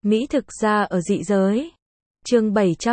Mỹ thực ra ở dị giới. Chương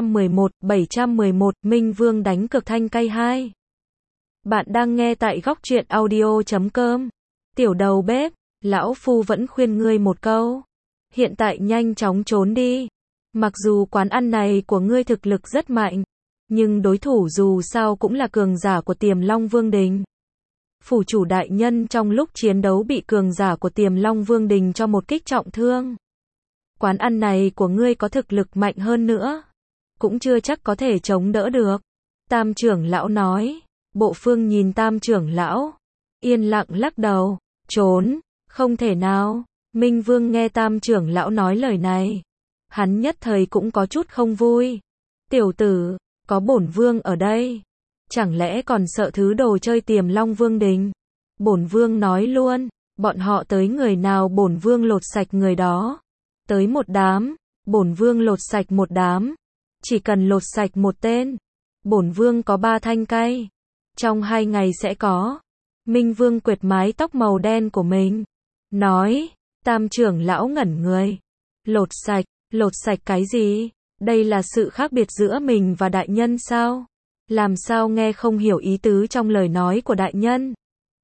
711, Minh Vương đánh cược thanh cay 2. Bạn đang nghe tại góc truyện audio.com. Tiểu đầu bếp, lão phu vẫn khuyên ngươi một câu. Hiện tại nhanh chóng trốn đi. Mặc dù quán ăn này của ngươi thực lực rất mạnh, nhưng đối thủ dù sao cũng là cường giả của Tiềm Long Vương Đình. Phủ chủ đại nhân trong lúc chiến đấu bị cường giả của Tiềm Long Vương Đình cho một kích trọng thương. Quán ăn này của ngươi có thực lực mạnh hơn nữa, cũng chưa chắc có thể chống đỡ được. Tam trưởng lão nói. Bộ Phương nhìn Tam trưởng lão, yên lặng lắc đầu. Trốn, không thể nào. Minh Vương nghe Tam trưởng lão nói lời này, hắn nhất thời cũng có chút không vui. Tiểu tử, có bổn vương ở đây, chẳng lẽ còn sợ thứ đồ chơi Tiềm Long Vương Đình? Bổn vương nói luôn, bọn họ tới người nào bổn vương lột sạch người đó. Tới một đám, bổn vương lột sạch một đám. Chỉ cần lột sạch một tên, bổn vương có 3 thanh cay. Trong 2 ngày sẽ có. Minh Vương quệt mái tóc màu đen của mình, nói. Tam trưởng lão ngẩn người. Lột sạch cái gì? Đây là sự khác biệt giữa mình và đại nhân sao? Làm sao nghe không hiểu ý tứ trong lời nói của đại nhân?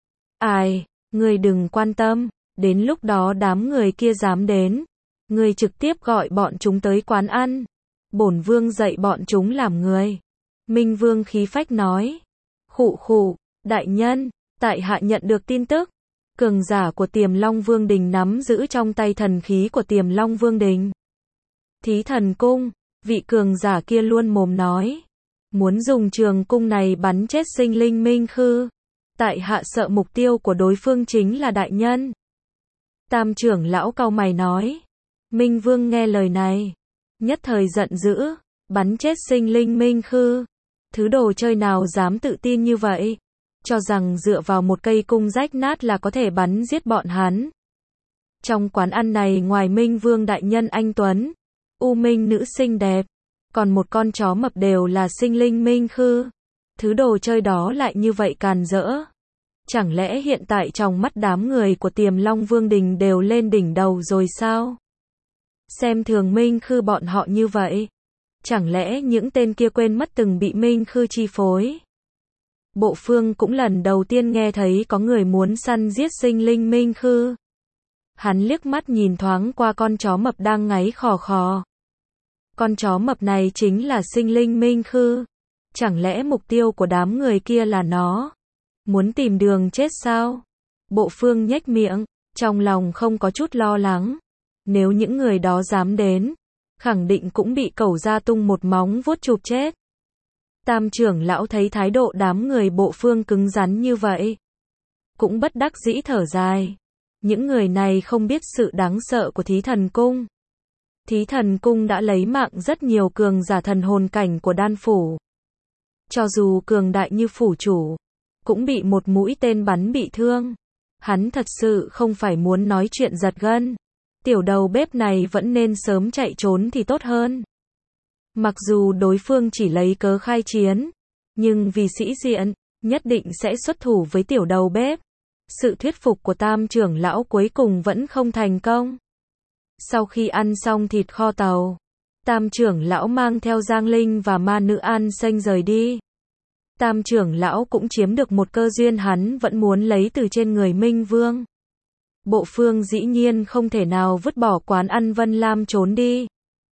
Ai, ngươi đừng quan tâm, đến lúc đó đám người kia dám đến, ngươi trực tiếp gọi bọn chúng tới quán ăn. Bổn vương dạy bọn chúng làm người. Minh Vương khí phách nói. Khụ khụ, đại nhân, tại hạ nhận được tin tức. Cường giả của Tiềm Long Vương Đình nắm giữ trong tay thần khí của Tiềm Long Vương Đình. Thí thần cung, vị cường giả kia luôn mồm nói. Muốn dùng trường cung này bắn chết sinh linh Minh Khư. Tại hạ sợ mục tiêu của đối phương chính là đại nhân. Tam trưởng lão cau mày nói. Minh Vương nghe lời này, nhất thời giận dữ. Bắn chết sinh linh Minh Khư. Thứ đồ chơi nào dám tự tin như vậy? Cho rằng dựa vào một cây cung rách nát là có thể bắn giết bọn hắn. Trong quán ăn này ngoài Minh Vương đại nhân anh tuấn, U Minh nữ xinh đẹp, còn một con chó mập đều là sinh linh Minh Khư. Thứ đồ chơi đó lại như vậy càn rỡ. Chẳng lẽ hiện tại trong mắt đám người của Tiềm Long Vương Đình đều lên đỉnh đầu rồi sao? Xem thường Minh Khư bọn họ như vậy. Chẳng lẽ những tên kia quên mất từng bị Minh Khư chi phối? Bộ Phương cũng lần đầu tiên nghe thấy có người muốn săn giết sinh linh Minh Khư. Hắn liếc mắt nhìn thoáng qua con chó mập đang ngáy khò khò. Con chó mập này chính là sinh linh Minh Khư. Chẳng lẽ mục tiêu của đám người kia là nó? Muốn tìm đường chết sao? Bộ Phương nhếch miệng, trong lòng không có chút lo lắng. Nếu những người đó dám đến, khẳng định cũng bị cẩu gia tung một móng vuốt chụp chết. Tam trưởng lão thấy thái độ đám người Bộ Phương cứng rắn như vậy, cũng bất đắc dĩ thở dài. Những người này không biết sự đáng sợ của Thí Thần Cung. Thí Thần Cung đã lấy mạng rất nhiều cường giả thần hồn cảnh của đan phủ. Cho dù cường đại như phủ chủ, cũng bị một mũi tên bắn bị thương. Hắn thật sự không phải muốn nói chuyện giật gân. Tiểu đầu bếp này vẫn nên sớm chạy trốn thì tốt hơn. Mặc dù đối phương chỉ lấy cớ khai chiến, nhưng vì sĩ diện, nhất định sẽ xuất thủ với tiểu đầu bếp. Sự thuyết phục của Tam trưởng lão cuối cùng vẫn không thành công. Sau khi ăn xong thịt kho tàu, Tam trưởng lão mang theo Giang Linh và ma nữ An Xanh rời đi. Tam trưởng lão cũng chiếm được một cơ duyên hắn vẫn muốn lấy từ trên người Minh Vương. Bộ Phương dĩ nhiên không thể nào vứt bỏ quán ăn Vân Lam trốn đi.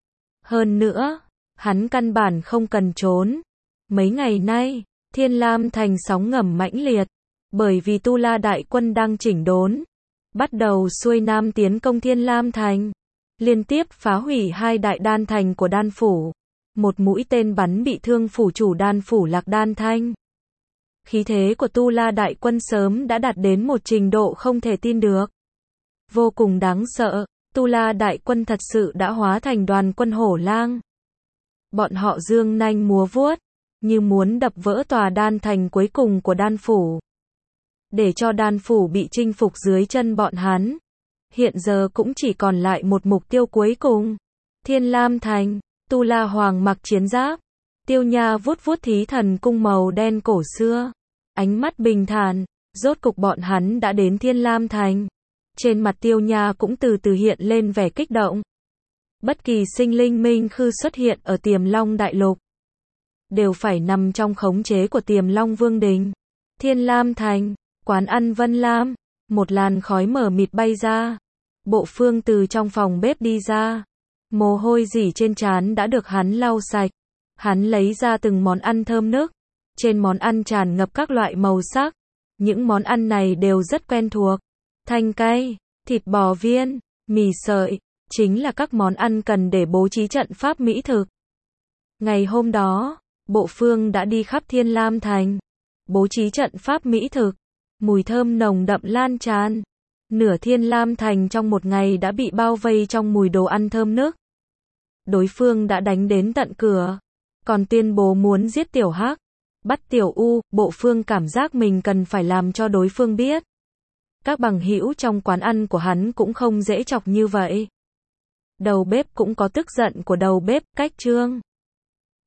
Hơn nữa, hắn căn bản không cần trốn. Mấy ngày nay, Thiên Lam Thành sóng ngầm mãnh liệt, bởi vì Tu La đại quân đang chỉnh đốn, bắt đầu xuôi nam tiến công Thiên Lam Thành, liên tiếp phá hủy 2 đại đan thành của đan phủ. Một mũi tên bắn bị thương phủ chủ đan phủ Lạc Đan Thanh. Khí thế của Tu La đại quân sớm đã đạt đến một trình độ không thể tin được. Vô cùng đáng sợ, Tu La đại quân thật sự đã hóa thành đoàn quân hổ lang. Bọn họ dương nanh múa vuốt, như muốn đập vỡ tòa đan thành cuối cùng của đan phủ. Để cho đan phủ bị chinh phục dưới chân bọn hắn. Hiện giờ cũng chỉ còn lại một mục tiêu cuối cùng. Thiên Lam Thành, Tu La Hoàng mặc chiến giáp. Tiêu Nha vuốt vuốt Thí Thần Cung màu đen cổ xưa. Ánh mắt bình thản, rốt cục bọn hắn đã đến Thiên Lam Thành. Trên mặt Tiêu Nha cũng từ từ hiện lên vẻ kích động. Bất kỳ sinh linh minh khư xuất hiện ở Tiềm Long Đại Lục, đều phải nằm trong khống chế của Tiềm Long Vương Đình. Thiên Lam Thành, quán ăn Vân Lam, một làn khói mờ mịt bay ra. Bộ Phương từ trong phòng bếp đi ra. Mồ hôi rỉ trên trán đã được hắn lau sạch. Hắn lấy ra từng món ăn thơm nức. Trên món ăn tràn ngập các loại màu sắc. Những món ăn này đều rất quen thuộc. Thanh cay, thịt bò viên, mì sợi, chính là các món ăn cần để bố trí trận pháp mỹ thực. Ngày hôm đó, Bộ Phương đã đi khắp Thiên Lam Thành, bố trí trận pháp mỹ thực. Mùi thơm nồng đậm lan tràn. Nửa Thiên Lam Thành trong một ngày đã bị bao vây trong mùi đồ ăn thơm nức. Đối phương đã đánh đến tận cửa, còn tuyên bố muốn giết Tiểu Hắc, bắt Tiểu U. Bộ Phương cảm giác mình cần phải làm cho đối phương biết. Các bằng hữu trong quán ăn của hắn cũng không dễ chọc như vậy. Đầu bếp cũng có tức giận của đầu bếp, cách Trương.